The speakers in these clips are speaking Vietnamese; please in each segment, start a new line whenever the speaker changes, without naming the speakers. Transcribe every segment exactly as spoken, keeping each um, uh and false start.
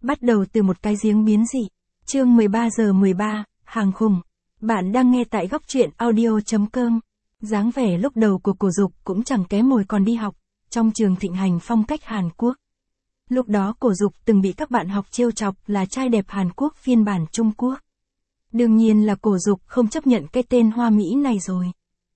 Bắt đầu từ một cái giếng biến dị. Chương mười ba giờ mười ba, hàng khủng. Bạn đang nghe tại góc truyện audio chấm com. Dáng vẻ lúc đầu của Cổ Dục cũng chẳng kém mồi còn đi học, trong trường thịnh hành phong cách Hàn Quốc. Lúc đó Cổ Dục từng bị các bạn học trêu chọc là trai đẹp Hàn Quốc phiên bản Trung Quốc. Đương nhiên là Cổ Dục không chấp nhận cái tên hoa mỹ này rồi.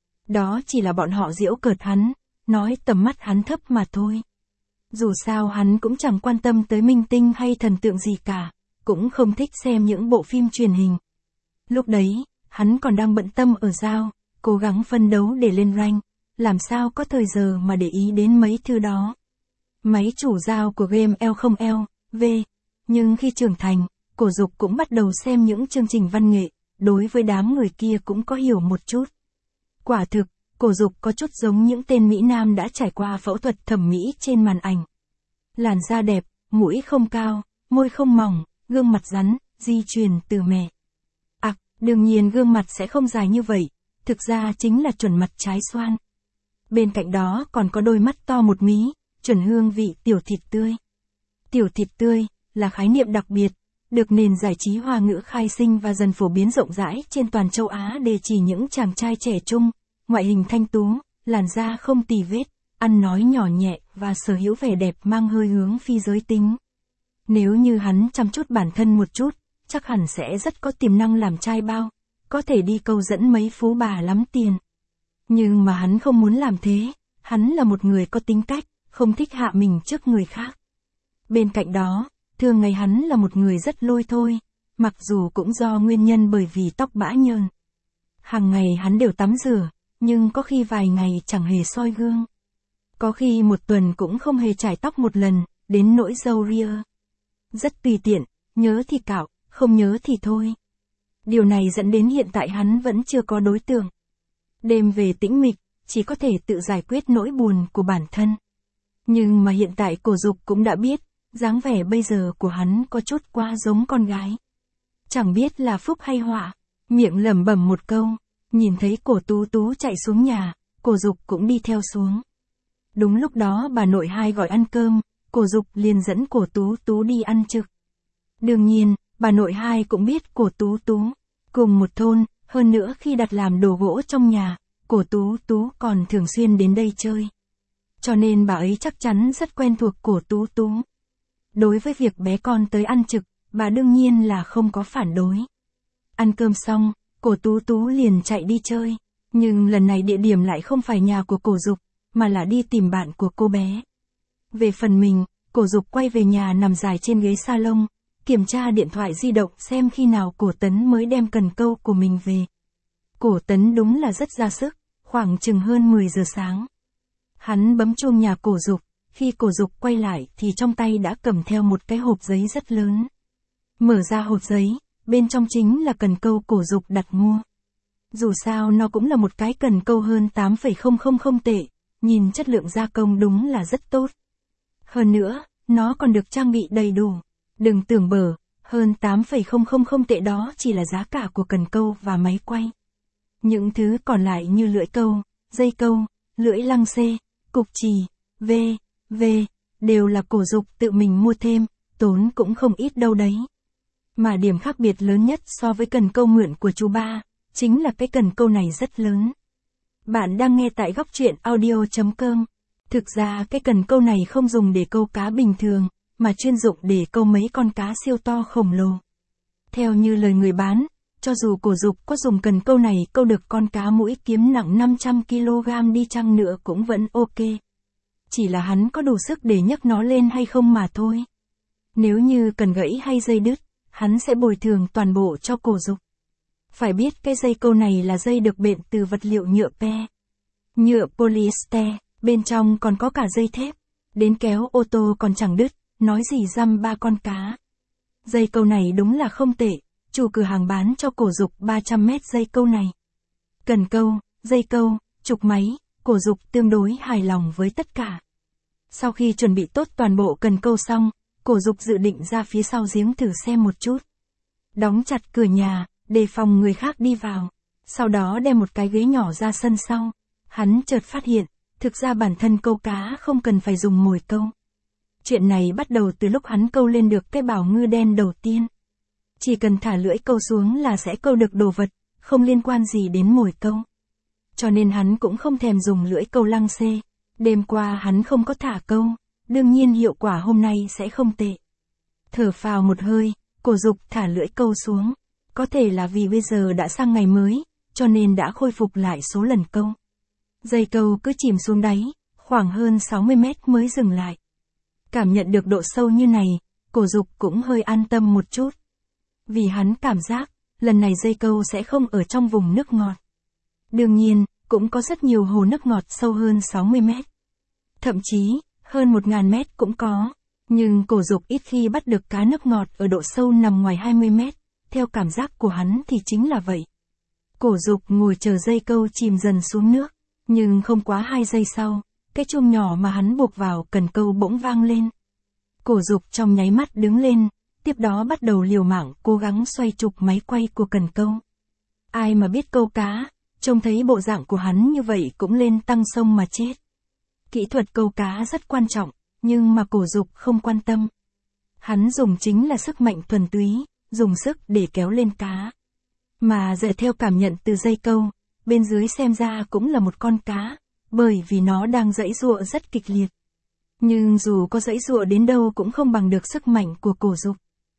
Đó chỉ là bọn họ giễu cợt hắn, nói tầm mắt hắn thấp mà thôi. Dù sao hắn cũng chẳng quan tâm tới minh tinh hay thần tượng gì cả, cũng không thích xem những bộ phim truyền hình. Lúc đấy, hắn còn đang bận tâm ở giao, cố gắng phân đấu để lên rank, làm sao có thời giờ mà để ý đến mấy thứ đó. Máy chủ giao của game L không L, V. Nhưng khi trưởng thành, Cổ Dục cũng bắt đầu xem những chương trình văn nghệ, đối với đám người kia cũng có hiểu một chút. Quả thực, Cổ Dục có chút giống những tên Mỹ Nam đã trải qua phẫu thuật thẩm mỹ trên màn ảnh. Làn da đẹp, mũi không cao, môi không mỏng, gương mặt rắn, di truyền từ mẹ. À, đương nhiên gương mặt sẽ không dài như vậy, thực ra chính là chuẩn mặt trái xoan. Bên cạnh đó còn có đôi mắt to một mí, chuẩn hương vị tiểu thịt tươi. Tiểu thịt tươi là khái niệm đặc biệt, được nền giải trí Hoa ngữ khai sinh và dần phổ biến rộng rãi trên toàn châu Á để chỉ những chàng trai trẻ trung, ngoại hình thanh tú, làn da không tì vết, ăn nói nhỏ nhẹ và sở hữu vẻ đẹp mang hơi hướng phi giới tính. Nếu như hắn chăm chút bản thân một chút, chắc hẳn sẽ rất có tiềm năng làm trai bao, có thể đi câu dẫn mấy phú bà lắm tiền. Nhưng mà hắn không muốn làm thế, hắn là một người có tính cách, không thích hạ mình trước người khác. Bên cạnh đó, thường ngày hắn là một người rất lôi thôi, mặc dù cũng do nguyên nhân bởi vì tóc bã nhờn. Hàng ngày hắn đều tắm rửa, nhưng có khi vài ngày chẳng hề soi gương. Có khi một tuần cũng không hề chải tóc một lần, đến nỗi râu ria. Rất tùy tiện, nhớ thì cạo, không nhớ thì thôi. Điều này dẫn đến hiện tại hắn vẫn chưa có đối tượng. Đêm về tĩnh mịch, chỉ có thể tự giải quyết nỗi buồn của bản thân. Nhưng mà hiện tại Cổ Dục cũng đã biết, dáng vẻ bây giờ của hắn có chút quá giống con gái. Chẳng biết là phúc hay họa, miệng lẩm bẩm một câu, nhìn thấy Cổ Tú Tú chạy xuống nhà, Cổ Dục cũng đi theo xuống. Đúng lúc đó bà nội hai gọi ăn cơm, Cổ Dục liền dẫn Cổ Tú Tú đi ăn trực. Đương nhiên, bà nội hai cũng biết Cổ Tú Tú, cùng một thôn, hơn nữa khi đặt làm đồ gỗ trong nhà, Cổ Tú Tú còn thường xuyên đến đây chơi. Cho nên bà ấy chắc chắn rất quen thuộc Cổ Tú Tú. Đối với việc bé con tới ăn trực, bà đương nhiên là không có phản đối. Ăn cơm xong, Cổ Tú Tú liền chạy đi chơi, nhưng lần này địa điểm lại không phải nhà của Cổ Dục, mà là đi tìm bạn của cô bé. Về phần mình, Cổ Dục quay về nhà nằm dài trên ghế salon, kiểm tra điện thoại di động xem khi nào Cổ Tấn mới đem cần câu của mình về. Cổ Tấn đúng là rất ra sức, khoảng chừng hơn mười giờ sáng. Hắn bấm chuông nhà Cổ Dục, khi Cổ Dục quay lại thì trong tay đã cầm theo một cái hộp giấy rất lớn. Mở ra hộp giấy, bên trong chính là cần câu Cổ Dục đặt mua. Dù sao nó cũng là một cái cần câu hơn tám phẩy không không không tệ, nhìn chất lượng gia công đúng là rất tốt. Hơn nữa, nó còn được trang bị đầy đủ. Đừng tưởng bở, hơn tám phẩy không không không tệ đó chỉ là giá cả của cần câu và máy quay. Những thứ còn lại như lưỡi câu, dây câu, lưỡi lăng xê, cục chì, v, v, đều là Cổ Dục tự mình mua thêm, tốn cũng không ít đâu đấy. Mà điểm khác biệt lớn nhất so với cần câu mượn của chú ba, chính là cái cần câu này rất lớn. Bạn đang nghe tại góc truyện audio chấm com. Thực ra cái cần câu này không dùng để câu cá bình thường, mà chuyên dụng để câu mấy con cá siêu to khổng lồ. Theo như lời người bán, cho dù Cổ Dục có dùng cần câu này câu được con cá mũi kiếm nặng năm trăm ki lô gam đi chăng nữa cũng vẫn ok. Chỉ là hắn có đủ sức để nhấc nó lên hay không mà thôi. Nếu như cần gãy hay dây đứt, hắn sẽ bồi thường toàn bộ cho Cổ Dục. Phải biết cái dây câu này là dây được bện từ vật liệu nhựa pe. Nhựa polyester, bên trong còn có cả dây thép. Đến kéo ô tô còn chẳng đứt, nói gì dăm ba con cá. Dây câu này đúng là không tệ, chủ cửa hàng bán cho Cổ Dục ba trăm mét dây câu này. Cần câu, dây câu, trục máy, Cổ Dục tương đối hài lòng với tất cả. Sau khi chuẩn bị tốt toàn bộ cần câu xong, Cổ Dục dự định ra phía sau giếng thử xem một chút. Đóng chặt cửa nhà, đề phòng người khác đi vào. Sau đó đem một cái ghế nhỏ ra sân sau. Hắn chợt phát hiện, thực ra bản thân câu cá không cần phải dùng mồi câu. Chuyện này bắt đầu từ lúc hắn câu lên được cái bảo ngư đen đầu tiên. Chỉ cần thả lưỡi câu xuống là sẽ câu được đồ vật, không liên quan gì đến mồi câu. Cho nên hắn cũng không thèm dùng lưỡi câu lăng xê. Đêm qua hắn không có thả câu, đương nhiên hiệu quả hôm nay sẽ không tệ. Thở phào một hơi, Cổ Dục thả lưỡi câu xuống. Có thể là vì bây giờ đã sang ngày mới, cho nên đã khôi phục lại số lần câu. Dây câu cứ chìm xuống đáy, khoảng hơn sáu mươi mét mới dừng lại. Cảm nhận được độ sâu như này, Cổ Dục cũng hơi an tâm một chút. Vì hắn cảm giác, lần này dây câu sẽ không ở trong vùng nước ngọt. Đương nhiên, cũng có rất nhiều hồ nước ngọt sâu hơn sáu mươi mét. Thậm chí, hơn một nghìn mét cũng có. Nhưng Cổ Dục ít khi bắt được cá nước ngọt ở độ sâu nằm ngoài hai mươi mét. Theo cảm giác của hắn thì chính là vậy. Cổ Dục ngồi chờ dây câu chìm dần xuống nước. Nhưng không quá hai giây sau, cái chuông nhỏ mà hắn buộc vào cần câu bỗng vang lên. Cổ Dục trong nháy mắt đứng lên, tiếp đó bắt đầu liều mạng cố gắng xoay trục máy quay của cần câu. Ai mà biết câu cá, trông thấy bộ dạng của hắn như vậy cũng lên tăng sông mà chết. Kỹ thuật câu cá rất quan trọng, nhưng mà Cổ Dục không quan tâm. Hắn dùng chính là sức mạnh thuần túy, dùng sức để kéo lên cá. Mà dựa theo cảm nhận từ dây câu, bên dưới xem ra cũng là một con cá, bởi vì nó đang giãy giụa rất kịch liệt. Nhưng dù có giãy giụa đến đâu cũng không bằng được sức mạnh của Cổ Dục.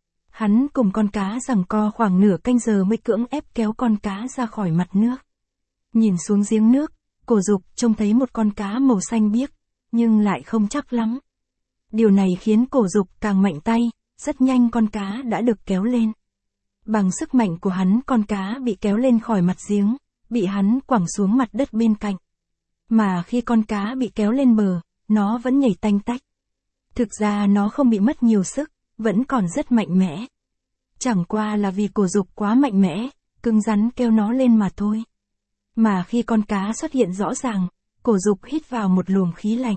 Hắn cùng con cá giằng co khoảng nửa canh giờ mới cưỡng ép kéo con cá ra khỏi mặt nước. Nhìn xuống giếng nước, Cổ Dục trông thấy một con cá màu xanh biếc, nhưng lại không chắc lắm. Điều này khiến Cổ Dục càng mạnh tay, rất nhanh con cá đã được kéo lên. Bằng sức mạnh của hắn con cá bị kéo lên khỏi mặt giếng, bị hắn quẳng xuống mặt đất bên cạnh. Mà khi con cá bị kéo lên bờ, nó vẫn nhảy tanh tách. Thực ra nó không bị mất nhiều sức, vẫn còn rất mạnh mẽ. Chẳng qua là vì Cổ Dục quá mạnh mẽ, cứng rắn kéo nó lên mà thôi. Mà khi con cá xuất hiện rõ ràng, Cổ Dục hít vào một luồng khí lạnh.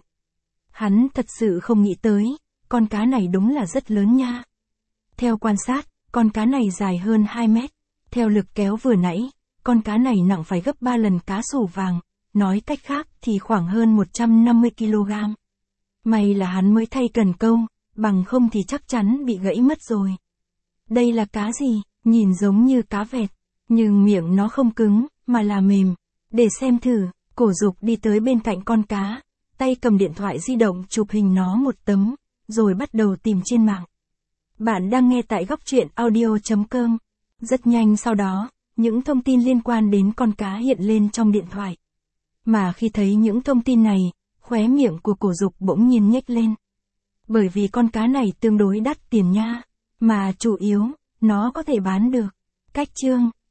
Hắn thật sự không nghĩ tới, con cá này đúng là rất lớn nha. Theo quan sát, con cá này dài hơn hai mét. Theo lực kéo vừa nãy, con cá này nặng phải gấp ba lần cá sủ vàng, nói cách khác thì khoảng hơn một trăm năm mươi ki lô gam. May là hắn mới thay cần câu, bằng không thì chắc chắn bị gãy mất rồi. Đây là cá gì? Nhìn giống như cá vẹt, nhưng miệng nó không cứng, mà là mềm. Để xem thử, Cổ Dục đi tới bên cạnh con cá, tay cầm điện thoại di động chụp hình nó một tấm, rồi bắt đầu tìm trên mạng. Bạn đang nghe tại góc truyện audio chấm com. Rất nhanh sau đó, những thông tin liên quan đến con cá hiện lên trong điện thoại. Mà khi thấy những thông tin này, khóe miệng của Cổ Dục bỗng nhiên nhếch lên. Bởi vì con cá này tương đối đắt tiền nha, mà chủ yếu, nó có thể bán được. Cách chương